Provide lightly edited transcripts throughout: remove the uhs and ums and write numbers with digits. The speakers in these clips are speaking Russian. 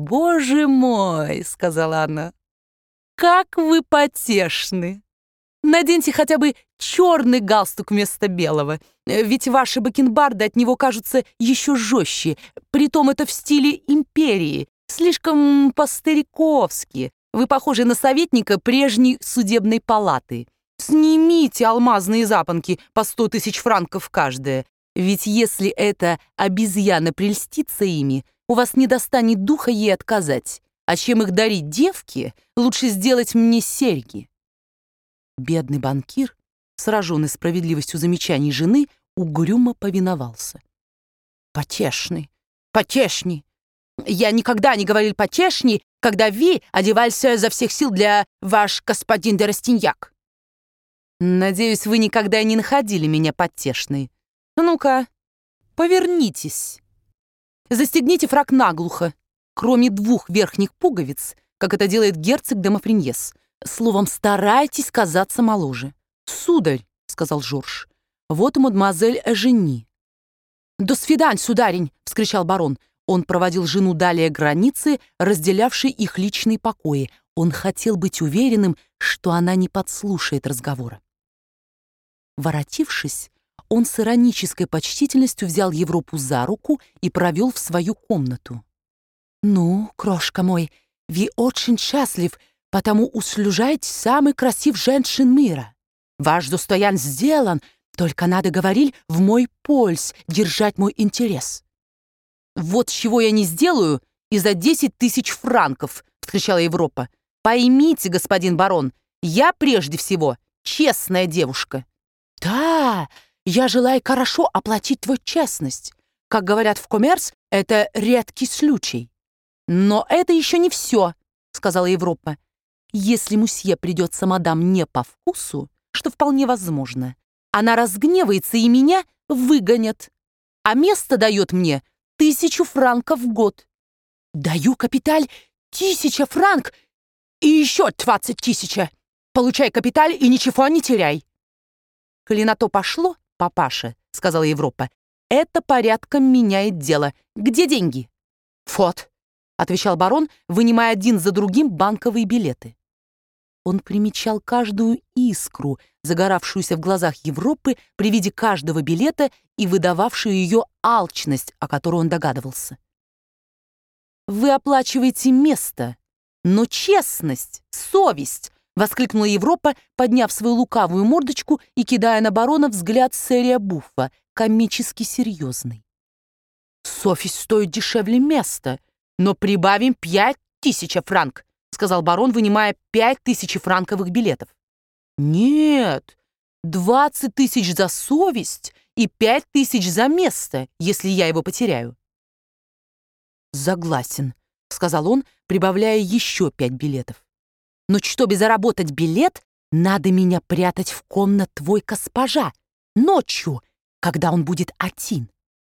боже мой!» — сказала она. «Как вы потешны! Наденьте хотя бы черный галстук вместо белого, ведь ваши бакенбарды от него кажутся еще жестче. Притом это в стиле империи, слишком по-стариковски. Вы похожи на советника прежней судебной палаты. Снимите алмазные запонки по 100 000 франков каждая, ведь если эта обезьяна прельстится ими, у вас не достанет духа ей отказать. А чем их дарить девке, лучше сделать мне серьги». Бедный банкир, сраженный справедливостью замечаний жены, угрюмо повиновался. «Потешный, потешный. Я никогда не говорил потешный, когда вы одевались изо всех сил для ваш господин де Растиньяк». «Надеюсь, вы никогда не находили меня потешной. Ну-ка, повернитесь. Застегните фрак наглухо, кроме 2 верхних пуговиц, как это делает герцог де Мафриньес. Словом, старайтесь казаться моложе». «Сударь», — сказал Жорж, — «вот и мадемуазель Эжени». «До свидания, сударень!» — вскричал барон. Он проводил жену далее границы, разделявшей их личные покои. Он хотел быть уверенным, что она не подслушает разговора. Воротившись, он с иронической почтительностью взял Европу за руку и провел в свою комнату. «Ну, крошка мой, вы очень счастлив, потому услужаете самый красив женщин мира. Ваш достоян сделан, только надо, говорить, в мой польс держать мой интерес». «Вот чего я не сделаю и за 10 000 франков!» — вскричала Европа. «Поймите, господин барон, я прежде всего честная девушка». «Да, я желаю хорошо оплатить твою честность. Как говорят в коммерс, это редкий случай». «Но это еще не все», — сказала Европа. «Если мусье придется мадам не по вкусу, что вполне возможно, она разгневается и меня выгонят, а место дает мне 1000 франков в год». «Даю капиталь 1000 франк и еще 20 000. Получай капиталь и ничего не теряй». «Коли на то пошло, папаша, — сказала Европа, — это порядком меняет дело. Где деньги?» «Вот», — отвечал барон, вынимая один за другим банковые билеты. Он примечал каждую искру, загоравшуюся в глазах Европы при виде каждого билета и выдававшую ее алчность, о которой он догадывался. «Вы оплачиваете место, но честность, совесть!» — воскликнула Европа, подняв свою лукавую мордочку и кидая на барона взгляд Серия Буффа, комически серьезный. «Совесть стоит дешевле места, но прибавим 5000 франк», — сказал барон, вынимая 5000 франковых билетов. «Нет, 20 000 за совесть и 5000 за место, если я его потеряю». «Согласен», — сказал он, прибавляя еще 5 билетов. «Но чтобы заработать билет, надо меня прятать в комнат твой госпожа ночью, когда он будет один.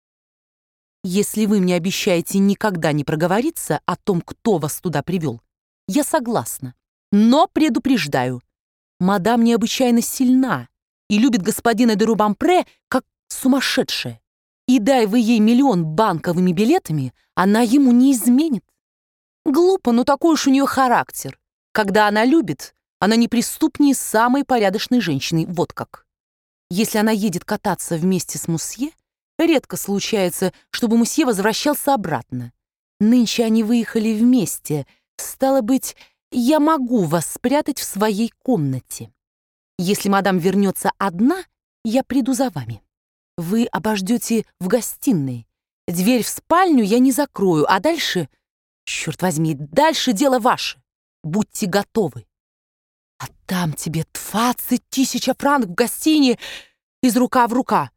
Если вы мне обещаете никогда не проговориться о том, кто вас туда привел, я согласна. Но предупреждаю, мадам необычайно сильна и любит господина де Рубампре как сумасшедшая. И дай вы ей 1 000 000 банковыми билетами, она ему не изменит. Глупо, но такой уж у нее характер. Когда она любит, она неприступнее самой порядочной женщины, вот как. Если она едет кататься вместе с мусье, редко случается, чтобы мусье возвращался обратно. Нынче они выехали вместе. Стало быть, я могу вас спрятать в своей комнате. Если мадам вернется одна, я приду за вами. Вы обождете в гостиной. Дверь в спальню я не закрою, а дальше, черт возьми, дальше дело ваше. Будьте готовы. Отдам тебе 20 000 франков в гостине из рука в рука.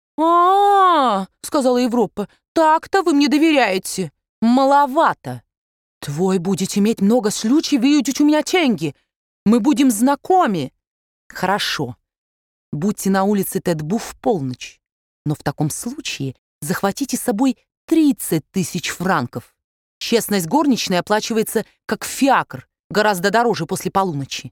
Сказала Европа, так-то вы мне доверяете. Маловато. Твой будете иметь много случаев выудить у меня деньги. Мы будем знакомы. Хорошо. Будьте на улице Тет-Буф в полночь. Но в таком случае захватите с собой 30 000 франков. Честность горничной оплачивается как фиакр, гораздо дороже после полуночи.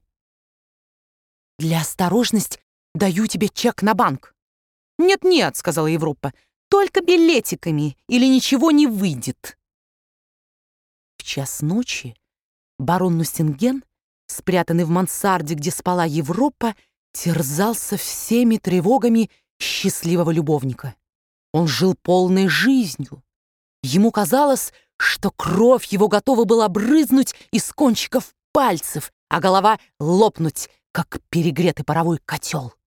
Для осторожности даю тебе чек на банк. «Нет-нет», — сказала Европа, — «только билетиками, или ничего не выйдет». час ночи барон Нусинген, спрятанный в мансарде, где спала Европа, терзался всеми тревогами счастливого любовника. Он жил полной жизнью. Ему казалось, что кровь его готова была брызнуть из кончиков пальцев, а голова лопнуть, как перегретый паровой котел.